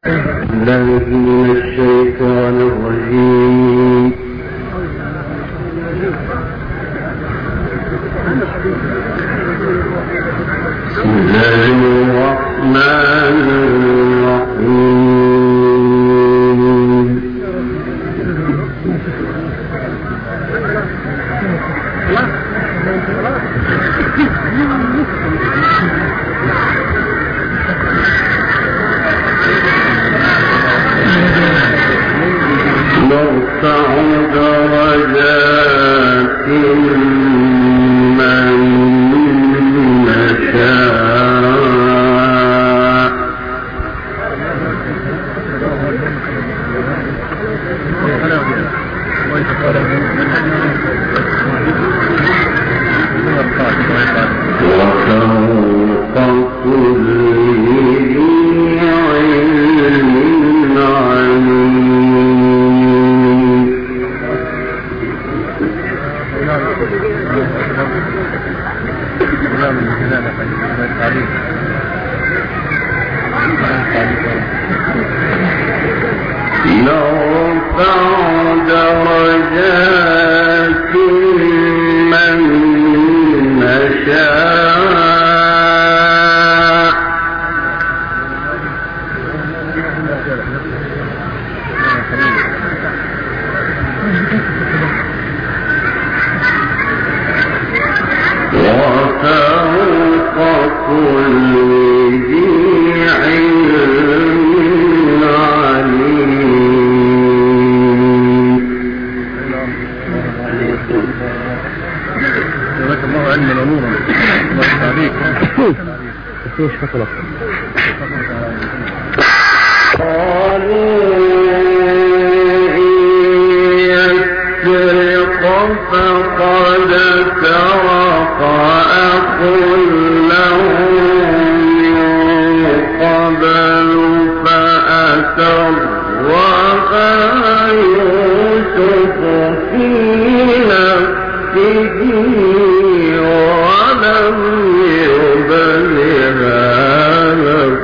الله من الشيطان الرجيم. بسم الله الرحمن الرحيم. نرفع درجات من نشاء وفوق كل ذي علم عليم. نرفع درجات من نشاء وفوق كل ذي علم عليم. جزاك الله علما ونورا. الله يسعدك. قالوا إن يسرق فقد سرق أخ له من قبل فأسرها يوسف في نفسه ولم يبدها له.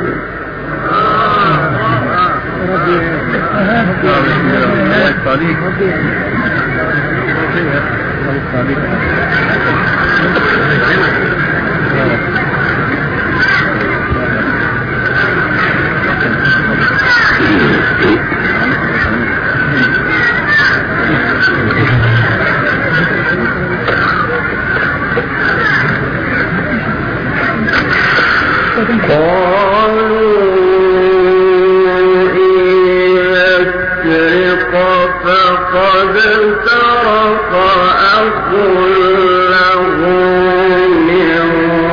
فقد سرق أخ له من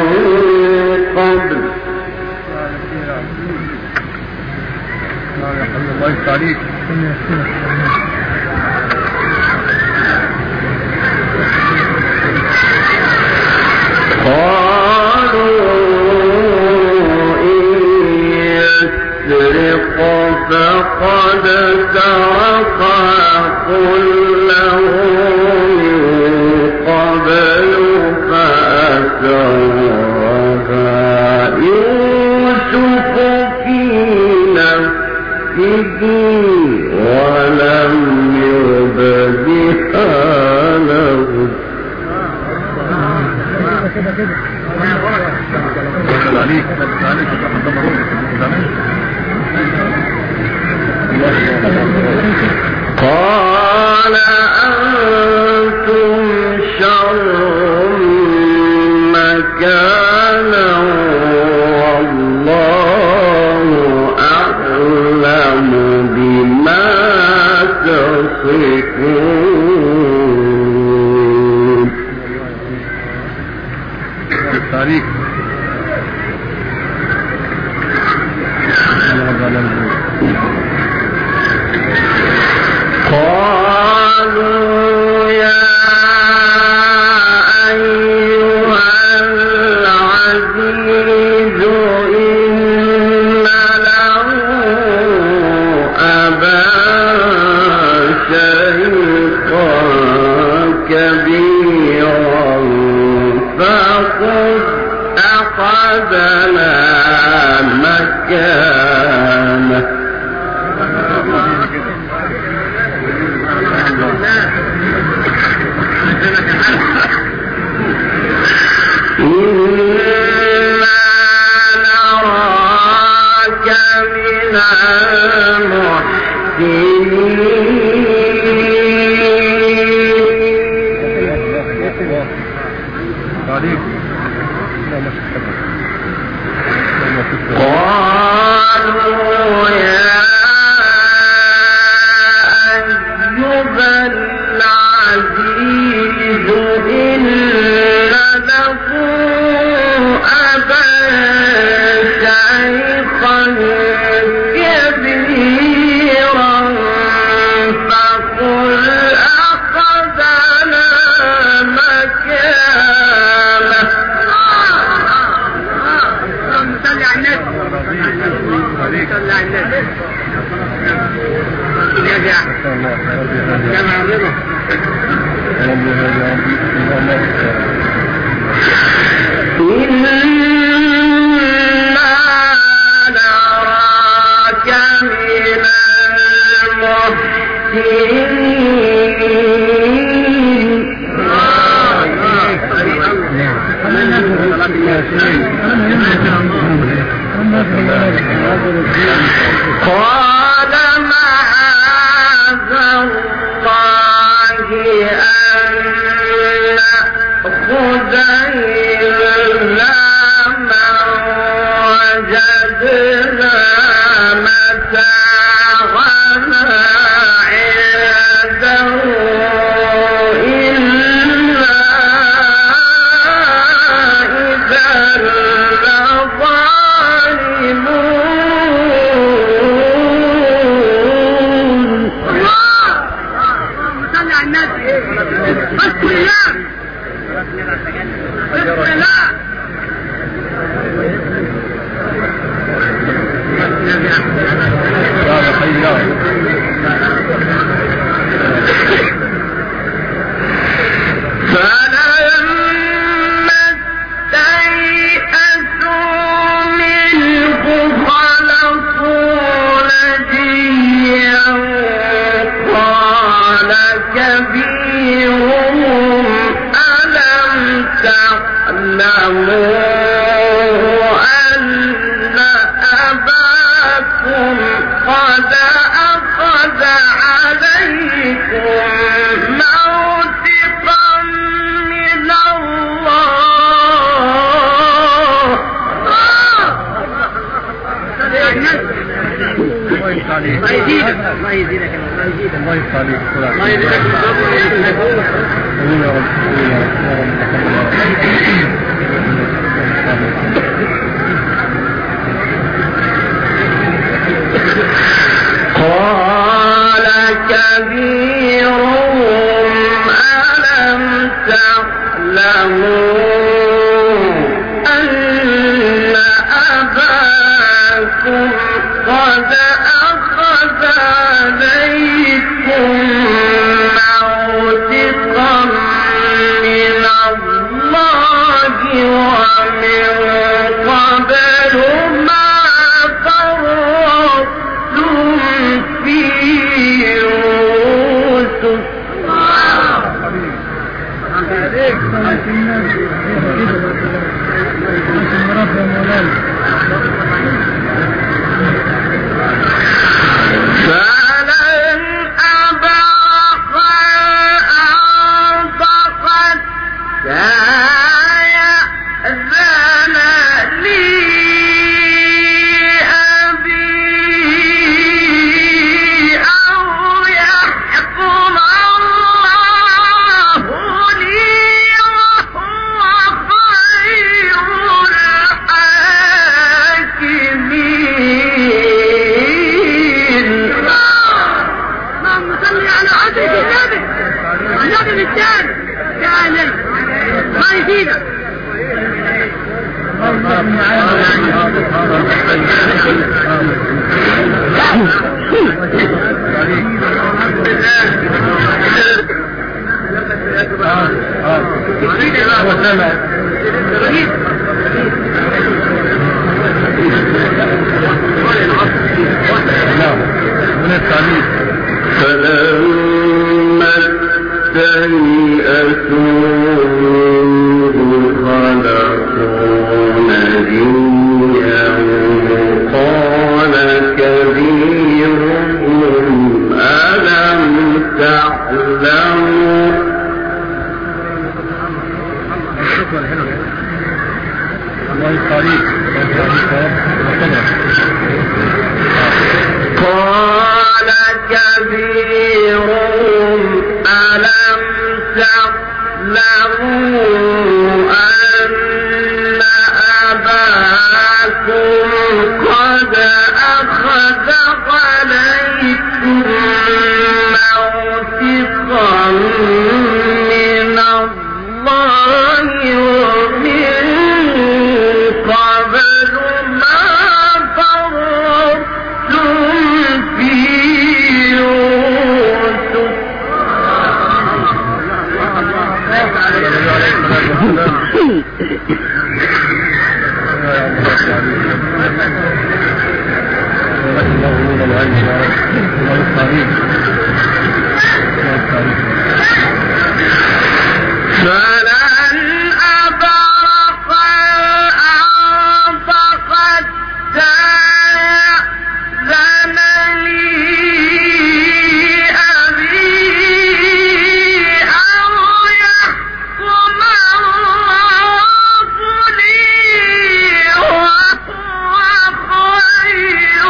قبل. الله يسعدك. قالوا إن يسرق فقد سرق أخ له من قبل فأسرها يوسف في نفسه ولم يبدها له. قال أنتم شر مكانا والله أعلم بما تصفون. تاريخ قالوا يا أيها العزيز إن له أبا شيخا كبيرا فخذ أحدنا مكانه قالوا يا أيها العزيز إن له أبا شيخا كبيرا فقل أخذنا مكانه. صلي على النبي صلي على النبي. إنا نراك من المحسنين. قال معاذ الله أن نأخذ إلا من وجدنا متاعنا عنده إلا إذا لظالمون. صلي على النبي. بسم الله بسم الله. فلما استيئسوا منه خلصوا نجيا قال كبيرهم ألم تعلموا أن أباكم قد أخذ عليكم موثقا من الله. الله يزيدك الله يزيدك الله يزيدك الله يزيدك. قال كبيرهم ألم تعلموا أن أباكم قد أخذ عليكم موثقا من الله ومن قبل ما فرطتم في يوسف. فلن أبرح أنطقت يأذن لي أبي أو يحكم الله لي وهو خير الحاكمين. اللهم صل على عبدك النبي النبي الثاني كامل ما يزيدك. فلما استيئسوا خلقوا نجيا قال قال كبيرهم ألم تعلموا أن أباكم قد أخذ عليكم موثقا من الله ومن قبل ما فرطتم في يوسف فلن أبرح الأرض حتى يأذن لي أبي أو يحكم الله لي وهو خير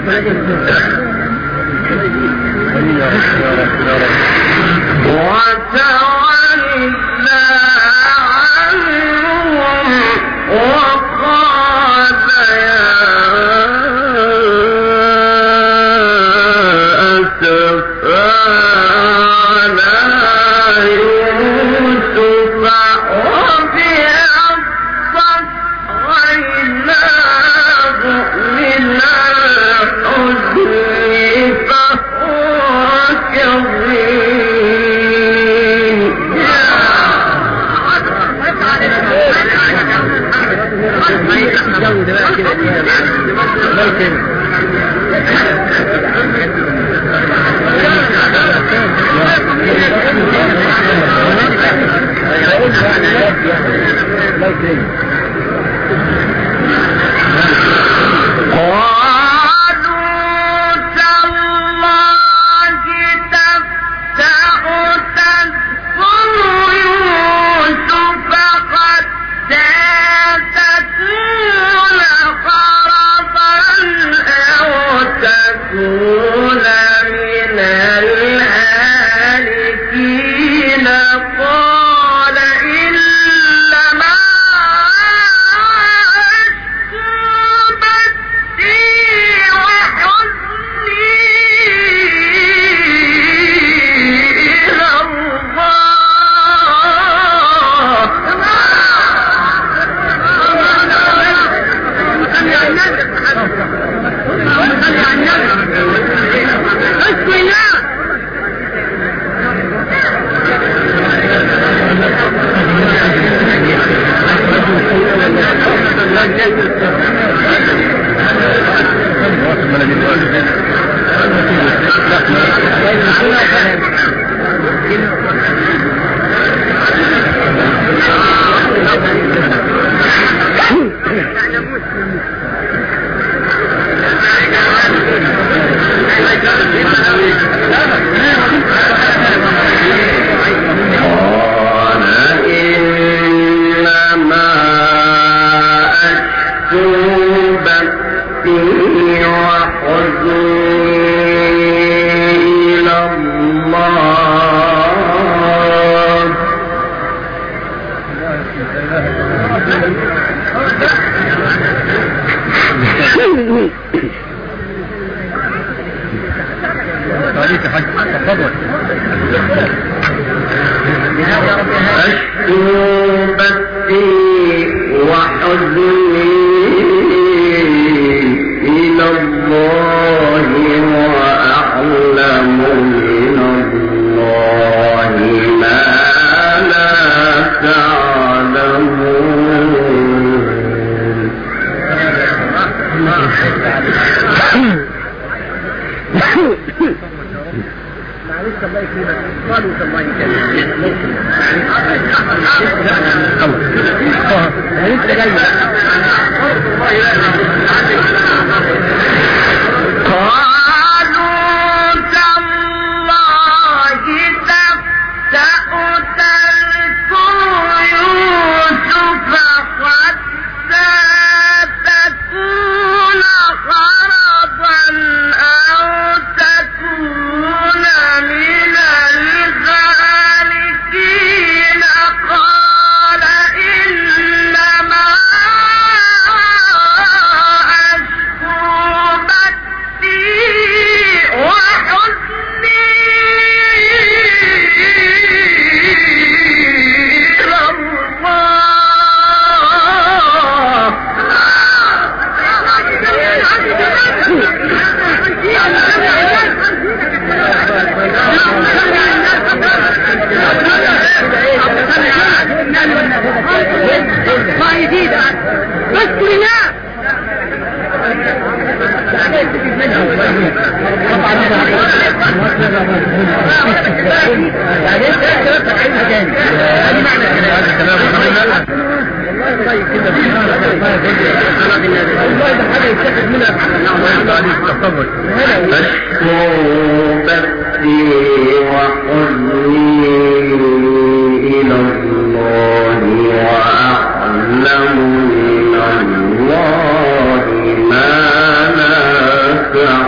الله ما لا تعلمون.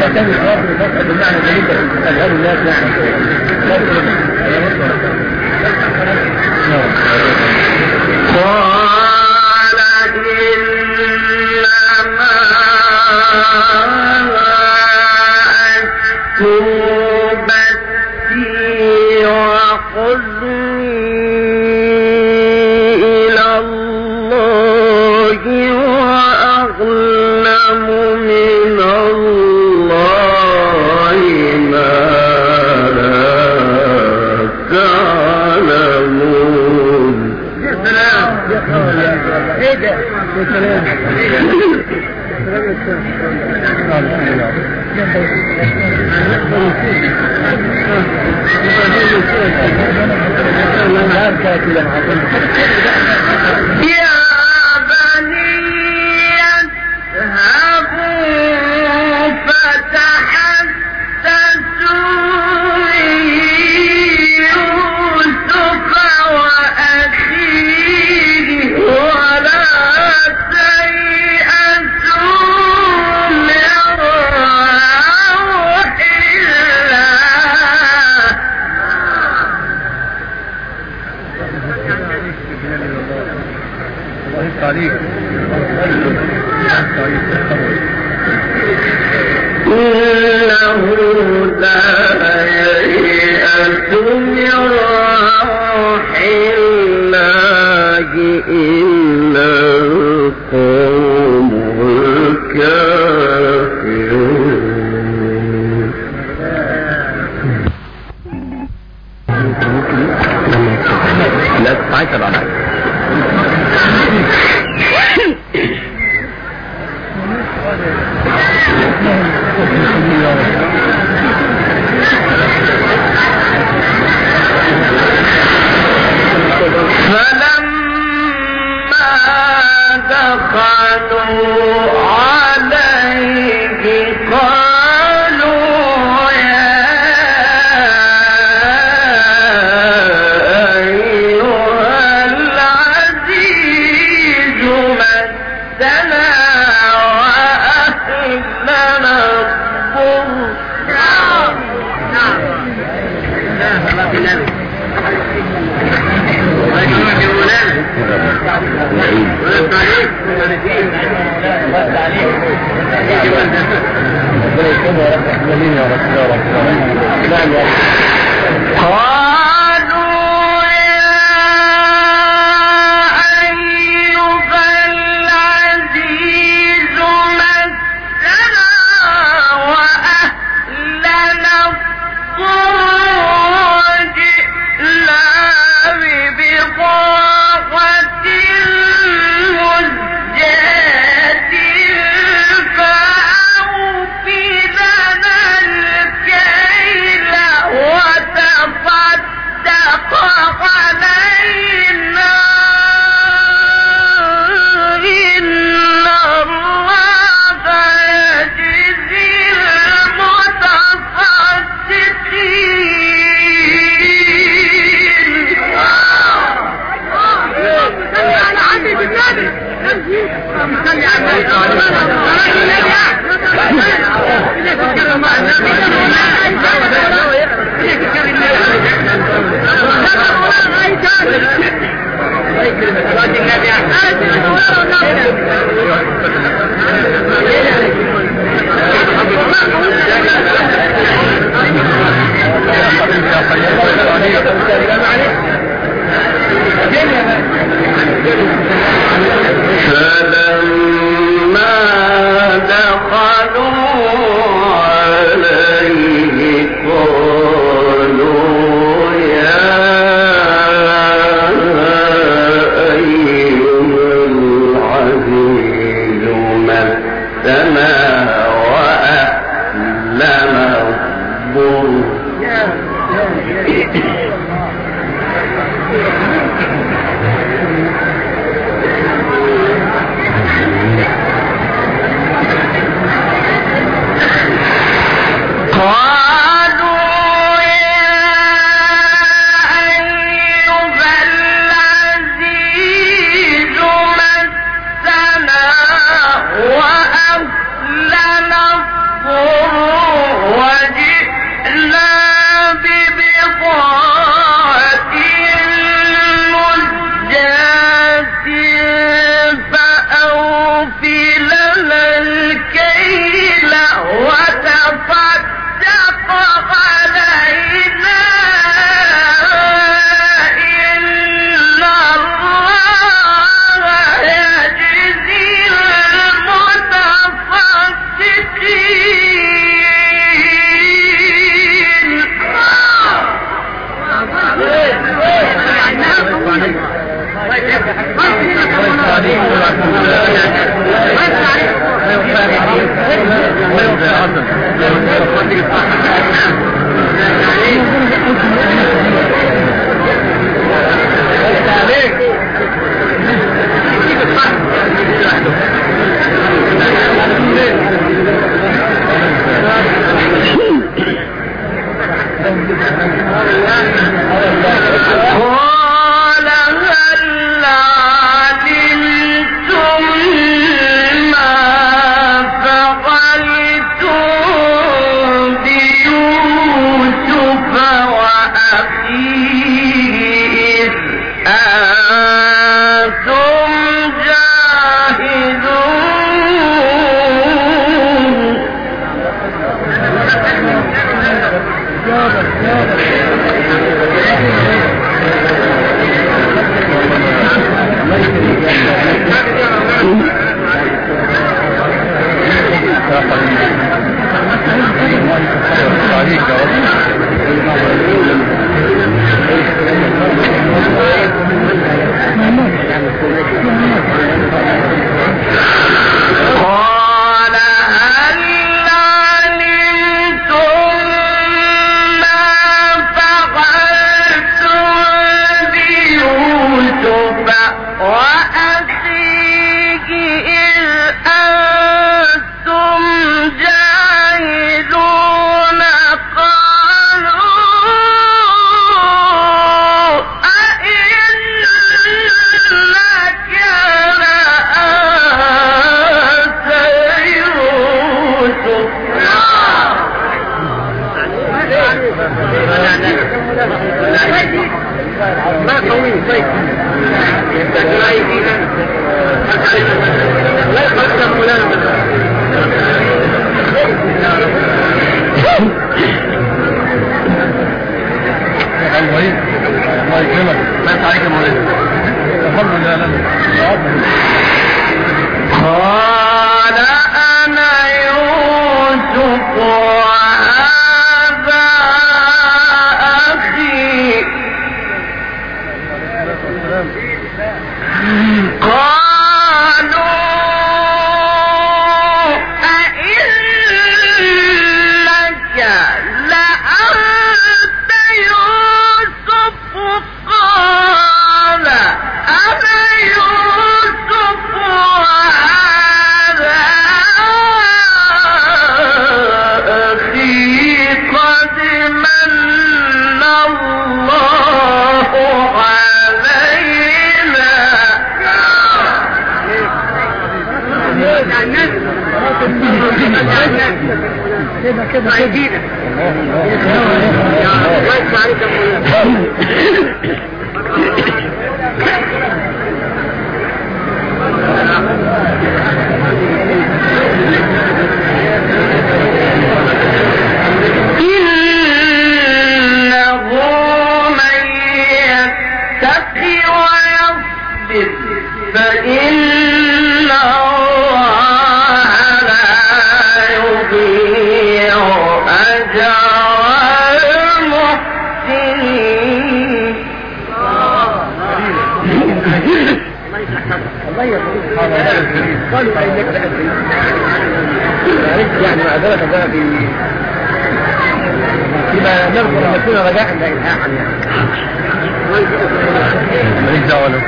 كان الأرض بتفقد بمعنى ذلك أجهل الناس قال إنما توبتي وحزني إلى الله وأعلم من الله ما لا تعلمون. ايه ده؟ يا بني اذهبوا فتحسسوا يوسف وأخيه ولا تيأسوا من روح تعليق إنه لا ييأس من روح الله إلا القوم الكافرون. لا تعيطر عليك. فلما دخلوا عليه قالوا يا أيها العزيز مسنا وأهلنا قالوا يا أيها العزيز مسنا وأهلنا الضر جئنا ببضاعة مزجاة فأوف لنا الكيل وتصدق علينا إن الله يجزي المتصدقين. على عبد النبي صلي على فلما دخلوا عليه قالوا يا أيها العزيز عليك يا رب. قال هل علمتم ما فعلتم بيوسف وأخيه إذ أنتم جاهلون قالوا أئنك لأنت يوسف ما قوي طيب لا يفيدنا لا يقدم فلان الله يكرمك. ما عليك مولانا. الحمد لله لنا. قال أنا يوسف وهذا أخي قالوا أئنك لأنت يوسف قال أنا يوسف وهذا أخي قد من الله علينا كده كده جديدة الله يسمع عليك إنه من يتق ويصبر فإن الله لا يضيع أجر المحسنين. الله يرحمه. قالوا إنك لأنت يعني معذرة بقى فيما نرجو أن يكون رجاء لا إلحاحا يعني. ماليش دعوة له.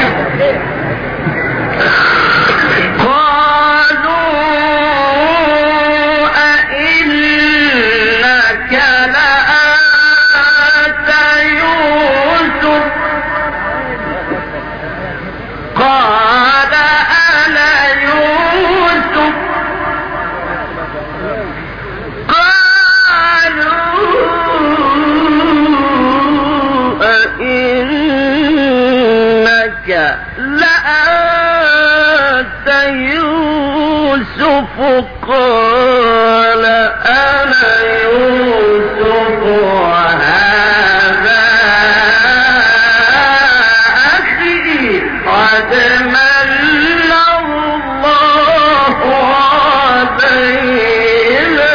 قالوا أئنك لأنت يوسف قال أنا يوسف قالوا أئنك لأنت يوسف قال أنا يوسف وهذا أخي قد من الله علينا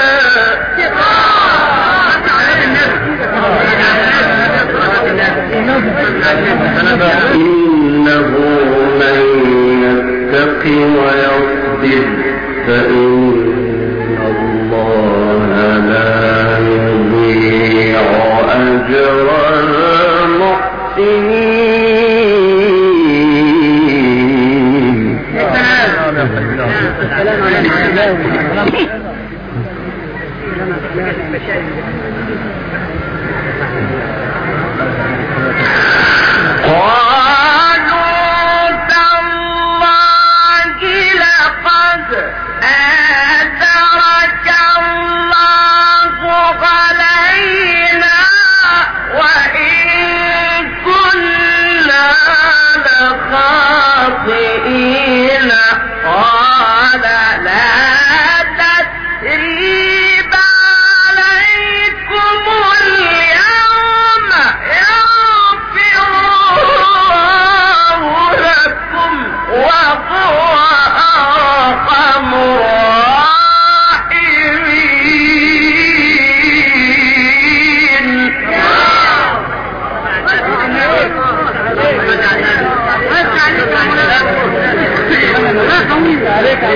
إنه من يتق ويصبر فإن الله لا يضيع أجر المحسنين. قالوا تالله لقد آثرك الله علينا وإن كنا لخاطئين قال لا تثريب عليكم اليوم يغفر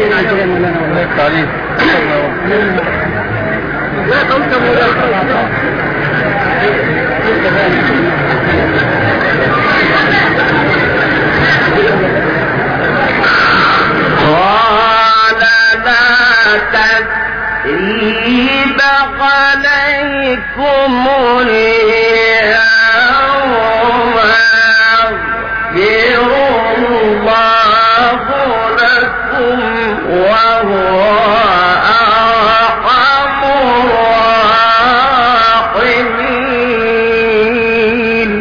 التعليم لا قلت قال لا تثريب عليكم اليوم يغفر الله لكم وهو أرحم الراحمين.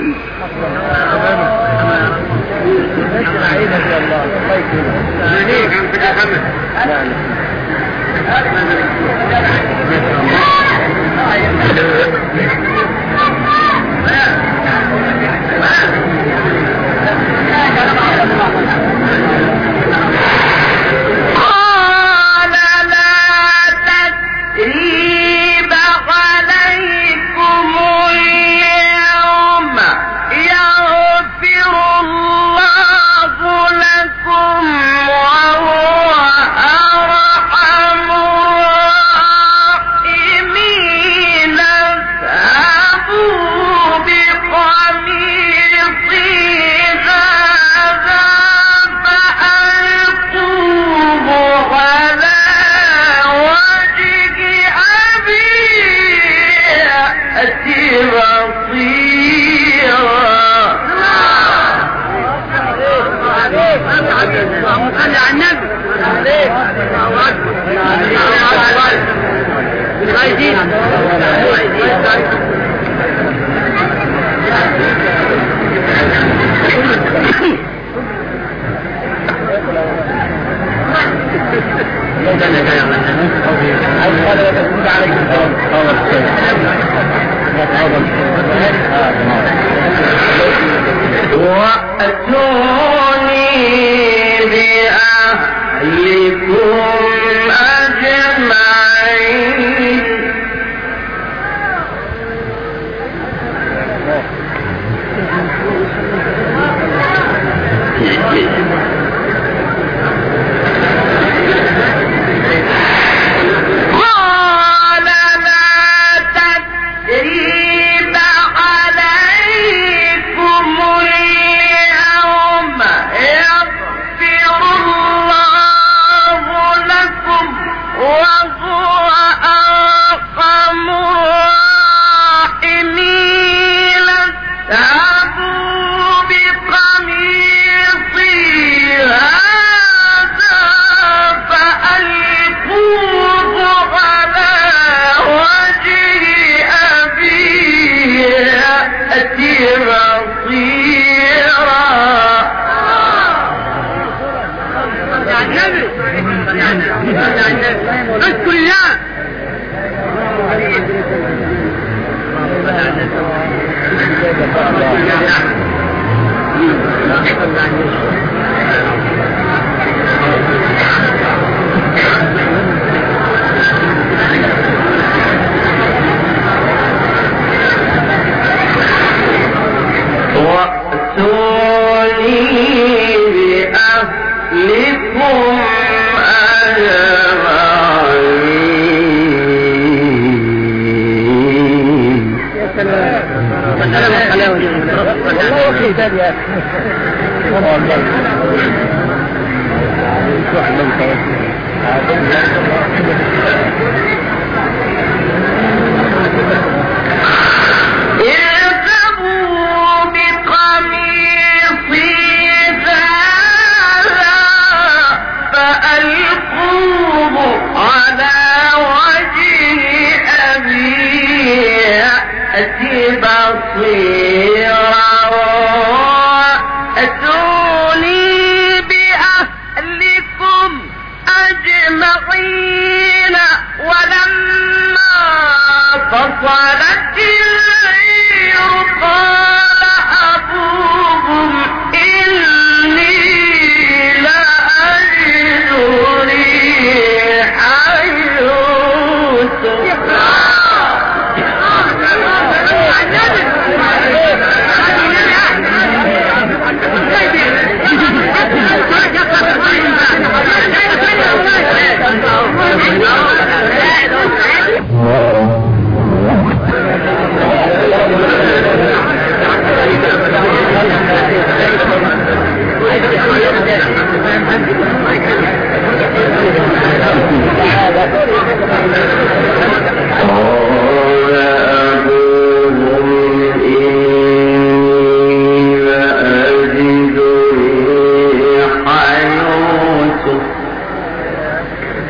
قال لا تثريب عليكم اليوم يغفر الله لكم وهو أرحم الراحمين. اذهبوا بقميصي هذا فألقوه على وجه أبي يأتي بصيرا. وأتوني بأهلكم أجمعين. قال لا تثريب عليكم اليوم يغفر الله لكم وهو أرحم الراحمين. اذهبوا بقميصي هذا فألقوه على وجه أبي يأتي بصيرا. اذكر الله. وأتوني بأهلكم اذهبوا بقميصي هذا فألقوه على وجه أبي يأتي بصيرا. أتوني بأهلكم أجمعين. ولما فصلت العير قال أبوهم إني لأجد ريح يوسف.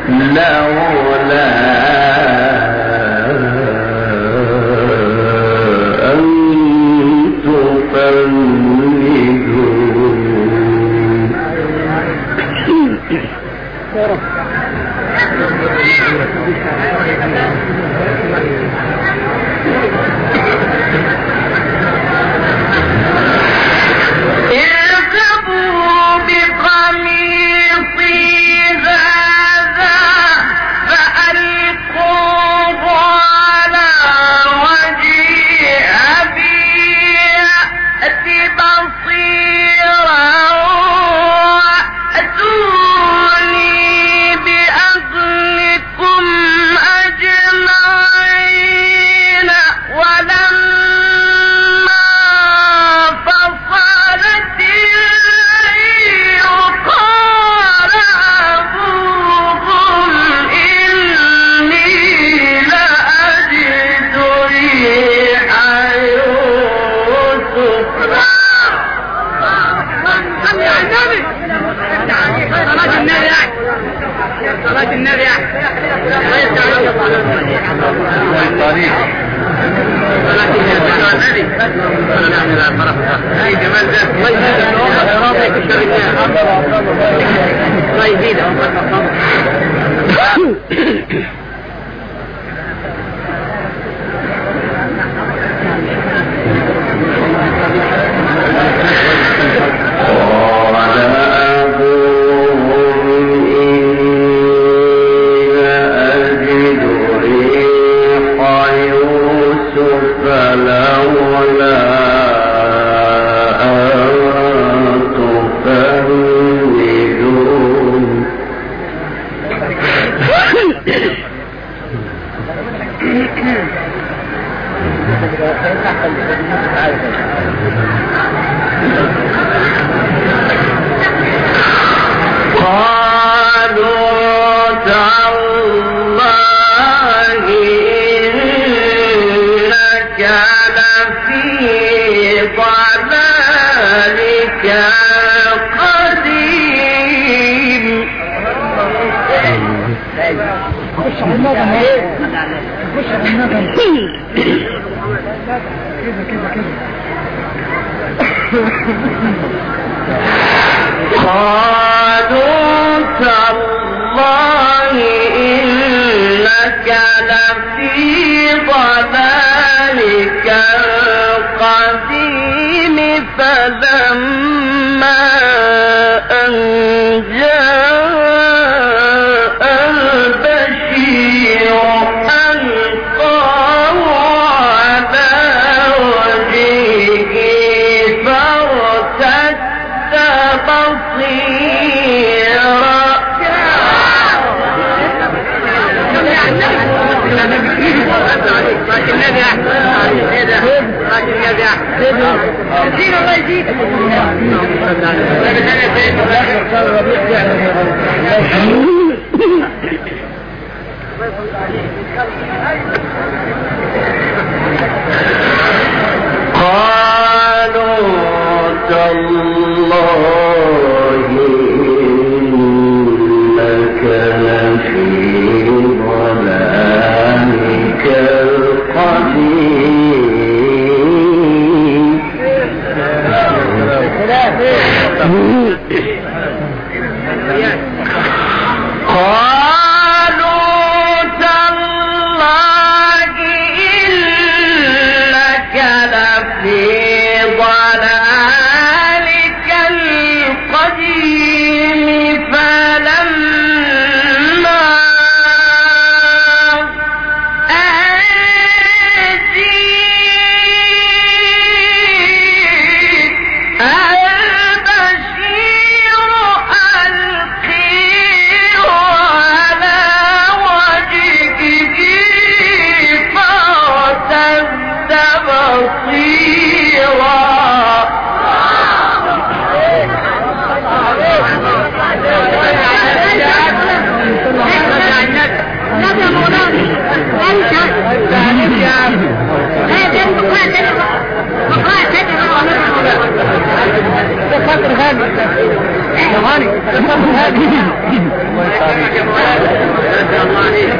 لولا أن اركبوا بقميصي هذا فألقوه على وجه أبي يأت بصيرا وأتوني بأهلكم أجمعين. ولما فصلت العير قال أبوهم إني لأجد ريح يوسف. صلاة النبي قالوا تالله إنك لفي ضلالك القديم. فلما أن جاء البشير ألقاه على وجهه فارتد بصيرا. قالوا تالله إنك لفي ضلالك القديم. قالوا تالله إنك لفي ضلالك القديم. فلما البشير ألقيه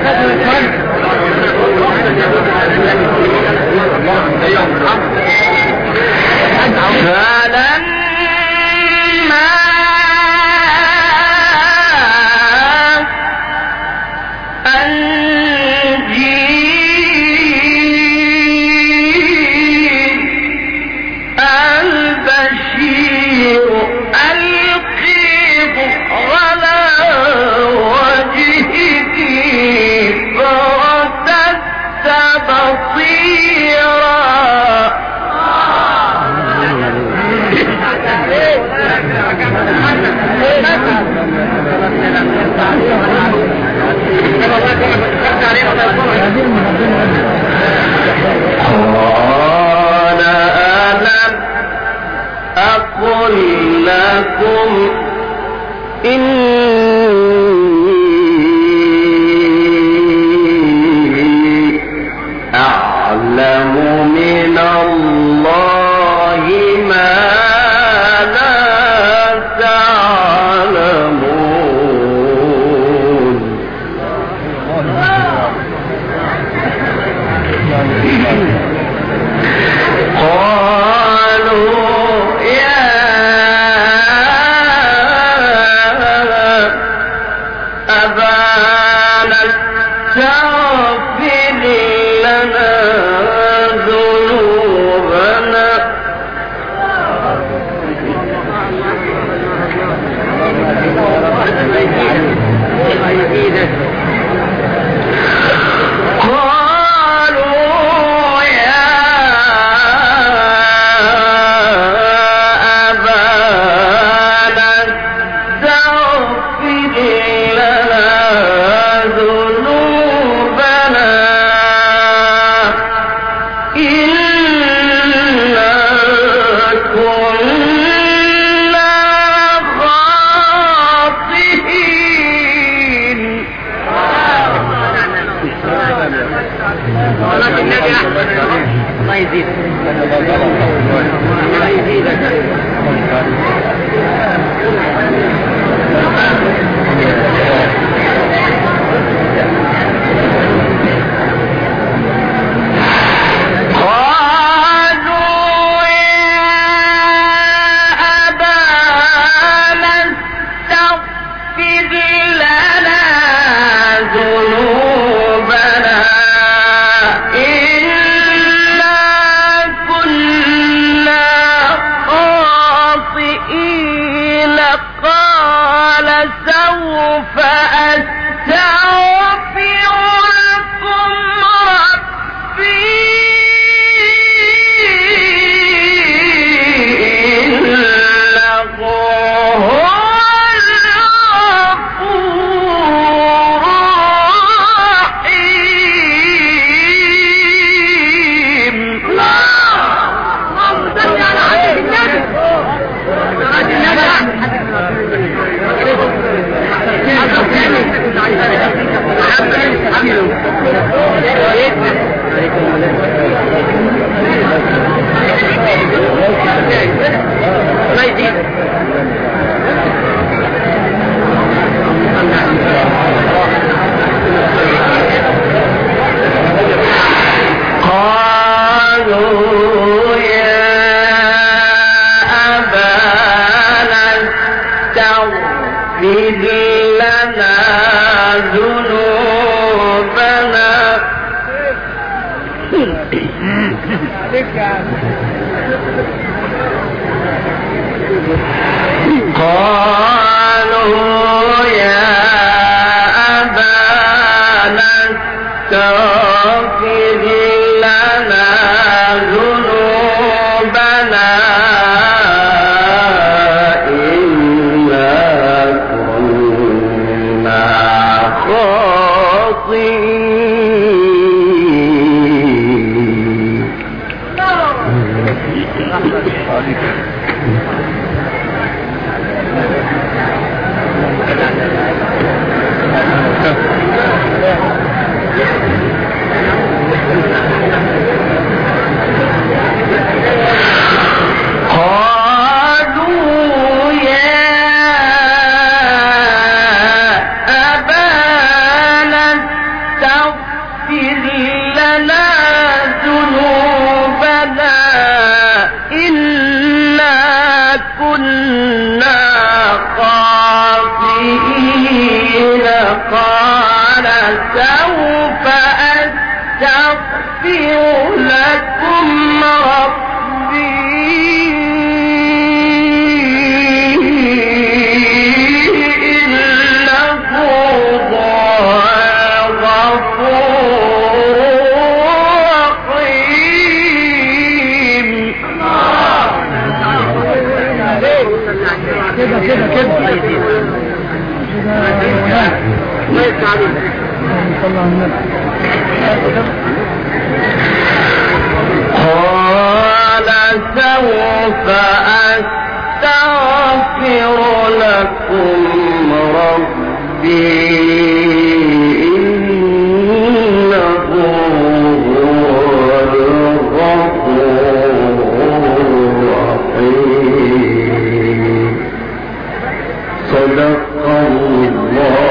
قال ألم أقل لكم إني أعلم من الله ما لا تعلمون. قالوا يا أبانا استغفر لنا ذنوبنا قالوا يا أبانا استغفر لنا ذنوبنا إنا كنا خاطئين. الله يزيدك الله يزيدك. قالوا يا أبانا استغفر لنا ذنوبنا إنا كنا خاطئين. قال سوف أستغفر لكم ربي إنه هو الغفور الرحيم. اللهم صل على حبيب قالوا يا أبانا استغفر لنا ذنوبنا قالوا يا أبانا استغفر لنا ذنوبنا إنا كنا قالوا يا أبانا فاغفر لنا ذنوبنا إنا كنا خاطئين قال سوف أستغفر لكم ربي إنه هو كده ما يسمع عليك صلى الله قال سوف أستغفر لكم ربي إنه هو الغفور الرحيم صدق الله